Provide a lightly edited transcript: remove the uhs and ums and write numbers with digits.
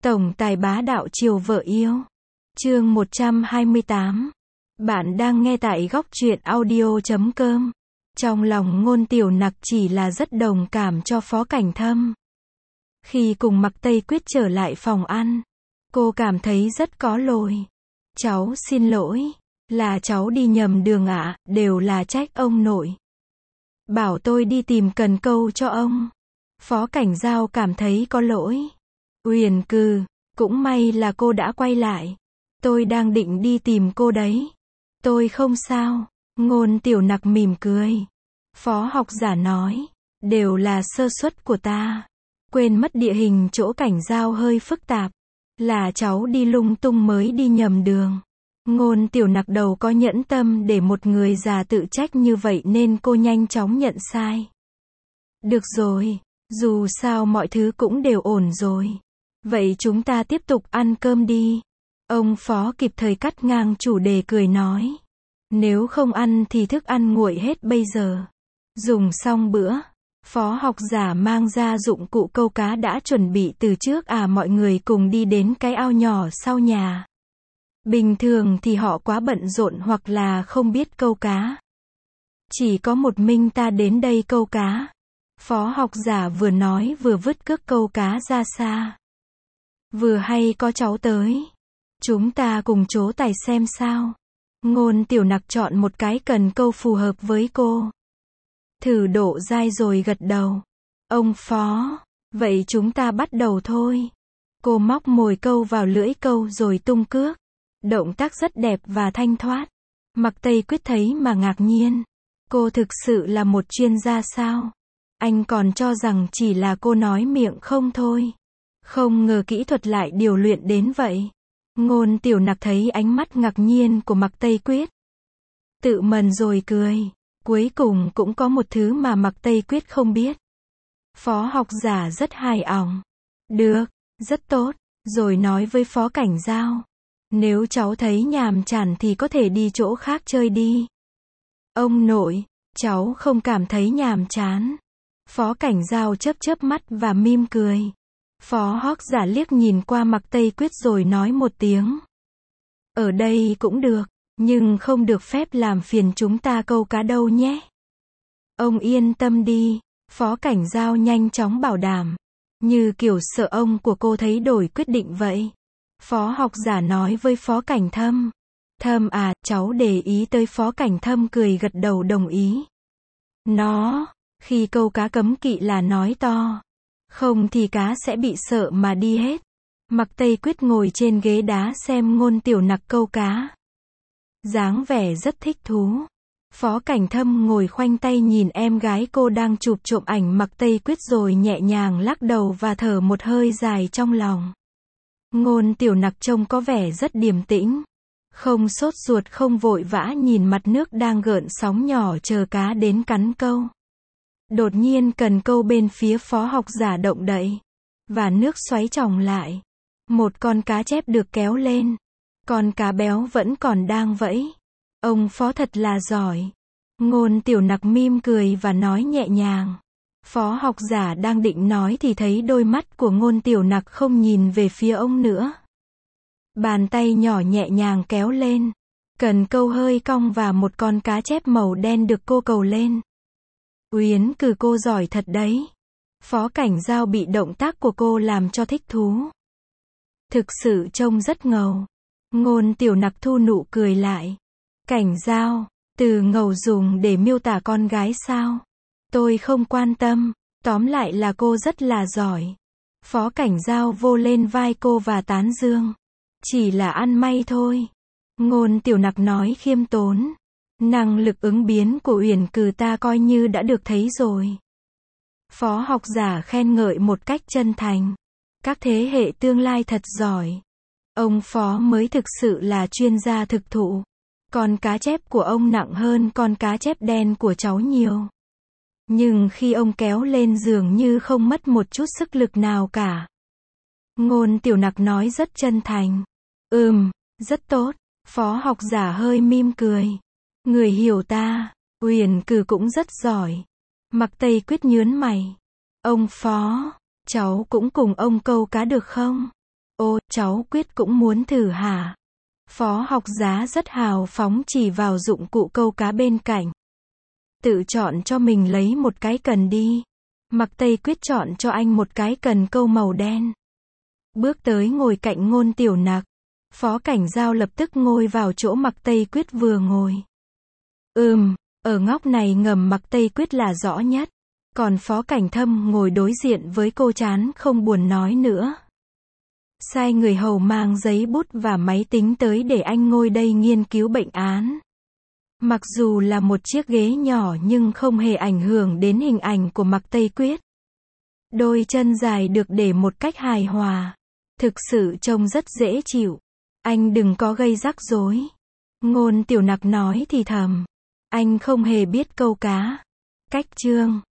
Tổng tài bá đạo chiều vợ yêu. Chương 128. Bạn đang nghe tại góc truyện audio.com. Trong lòng Ngôn Tiểu Nặc chỉ là rất đồng cảm cho Phó Cảnh Thâm. Khi cùng Mạc Tây Quyết trở lại phòng ăn, cô cảm thấy rất có lỗi. Cháu xin lỗi, là cháu đi nhầm đường ạ, đều là trách ông nội. Bảo tôi đi tìm cần câu cho ông. Phó Cảnh Giao cảm thấy có lỗi. Uyển Cừ, cũng may là cô đã quay lại. Tôi đang định đi tìm cô đấy. Tôi không sao. Ngôn Tiểu Nặc mỉm cười. Phó học giả nói, đều là sơ suất của ta. Quên mất địa hình chỗ Cảnh Giao hơi phức tạp. Là cháu đi lung tung mới đi nhầm đường. Ngôn Tiểu Nặc đầu có nhẫn tâm để một người già tự trách như vậy nên cô nhanh chóng nhận sai. Được rồi, dù sao mọi thứ cũng đều ổn rồi. Vậy chúng ta tiếp tục ăn cơm đi. Ông Phó kịp thời cắt ngang chủ đề cười nói. Nếu không ăn thì thức ăn nguội hết bây giờ. Dùng xong bữa, Phó học giả mang ra dụng cụ câu cá đã chuẩn bị từ trước mọi người cùng đi đến cái ao nhỏ sau nhà. Bình thường thì họ quá bận rộn hoặc là không biết câu cá. Chỉ có một mình ta đến đây câu cá. Phó học giả vừa nói vừa vứt cước câu cá ra xa. Vừa hay có cháu tới. Chúng ta cùng trố tài xem sao. Ngôn Tiểu Nặc chọn một cái cần câu phù hợp với cô. Thử độ dai rồi gật đầu. Ông Phó, vậy chúng ta bắt đầu thôi. Cô móc mồi câu vào lưỡi câu rồi tung cước. Động tác rất đẹp và thanh thoát. Mạc Tây Quyết thấy mà ngạc nhiên. Cô thực sự là một chuyên gia sao? Anh còn cho rằng chỉ là cô nói miệng không thôi. Không ngờ kỹ thuật lại điều luyện đến vậy. Ngôn Tiểu Nặc thấy ánh mắt ngạc nhiên của Mạc Tây Quyết. Tự mần rồi cười. Cuối cùng cũng có một thứ mà Mạc Tây Quyết không biết. Phó học giả rất hài lòng. Được, rất tốt. Rồi nói với Phó Cảnh Giao. Nếu cháu thấy nhàm chán thì có thể đi chỗ khác chơi đi. Ông nội, cháu không cảm thấy nhàm chán. Phó Cảnh Giao chớp chớp mắt và mỉm cười. Phó học giả liếc nhìn qua Mạc Tây Quyết rồi nói một tiếng. Ở đây cũng được, nhưng không được phép làm phiền chúng ta câu cá đâu nhé. Ông yên tâm đi, Phó Cảnh Giao nhanh chóng bảo đảm. Như kiểu sợ ông của cô thấy đổi quyết định vậy. Phó học giả nói với Phó Cảnh Thâm. Thâm à, cháu để ý tới. Phó Cảnh Thâm cười gật đầu đồng ý. Nó, khi câu cá cấm kỵ là nói to. Không thì cá sẽ bị sợ mà đi hết. Mạc Tây Quyết ngồi trên ghế đá xem Ngôn Tiểu Nặc câu cá. Dáng vẻ rất thích thú. Phó Cảnh Thâm ngồi khoanh tay nhìn em gái cô đang chụp trộm ảnh Mạc Tây Quyết rồi nhẹ nhàng lắc đầu và thở một hơi dài trong lòng. Ngôn Tiểu Nặc trông có vẻ rất điềm tĩnh. Không sốt ruột không vội vã nhìn mặt nước đang gợn sóng nhỏ chờ cá đến cắn câu. Đột nhiên cần câu bên phía Phó học giả động đậy. Và nước xoáy tròng lại. Một con cá chép được kéo lên. Con cá béo vẫn còn đang vẫy. Ông Phó thật là giỏi. Ngôn Tiểu Nặc mỉm cười và nói nhẹ nhàng. Phó học giả đang định nói thì thấy đôi mắt của Ngôn Tiểu Nặc không nhìn về phía ông nữa. Bàn tay nhỏ nhẹ nhàng kéo lên. Cần câu hơi cong và một con cá chép màu đen được cô cầu lên. Uyển Cừ, cô giỏi thật đấy. Phó Cảnh Giao bị động tác của cô làm cho thích thú. Thực sự trông rất ngầu. Ngôn Tiểu Nặc thu nụ cười lại. Cảnh Giao, từ ngầu dùng để miêu tả con gái sao? Tôi không quan tâm, tóm lại là cô rất là giỏi. Phó Cảnh Giao vô lên vai cô và tán dương. Chỉ là ăn may thôi. Ngôn Tiểu Nặc nói khiêm tốn. Năng lực ứng biến của Uyển Cừ ta coi như đã được thấy rồi. Phó học giả khen ngợi một cách chân thành. Các thế hệ tương lai thật giỏi. Ông Phó mới thực sự là chuyên gia thực thụ. Con cá chép của ông nặng hơn con cá chép đen của cháu nhiều. Nhưng khi ông kéo lên dường như không mất một chút sức lực nào cả. Ngôn Tiểu Nặc nói rất chân thành. Rất tốt. Phó học giả hơi mỉm cười. Người hiểu ta. Uyển Cừ cũng rất giỏi. Mạc Tây Quyết nhướng mày. Ông Phó, cháu cũng cùng ông câu cá được không? Ô, cháu Quyết cũng muốn thử hả? Phó học giá rất hào phóng chỉ vào dụng cụ câu cá bên cạnh. Tự chọn cho mình lấy một cái cần đi. Mạc Tây Quyết chọn cho anh một cái cần câu màu đen. Bước tới ngồi cạnh Ngôn Tiểu Nặc. Phó Cảnh Giao lập tức ngồi vào chỗ Mạc Tây Quyết vừa ngồi. Ở ngóc này ngầm Mạc Tây Quyết là rõ nhất. Còn Phó Cảnh Thâm ngồi đối diện với cô chán không buồn nói nữa. Sai người hầu mang giấy bút và máy tính tới để anh ngồi đây nghiên cứu bệnh án. Mặc dù là một chiếc ghế nhỏ nhưng không hề ảnh hưởng đến hình ảnh của Mạc Tây Quyết. Đôi chân dài được để một cách hài hòa. Thực sự trông rất dễ chịu. Anh đừng có gây rắc rối. Ngôn Tiểu Nặc nói thì thầm. Anh không hề biết câu cá. Cách chương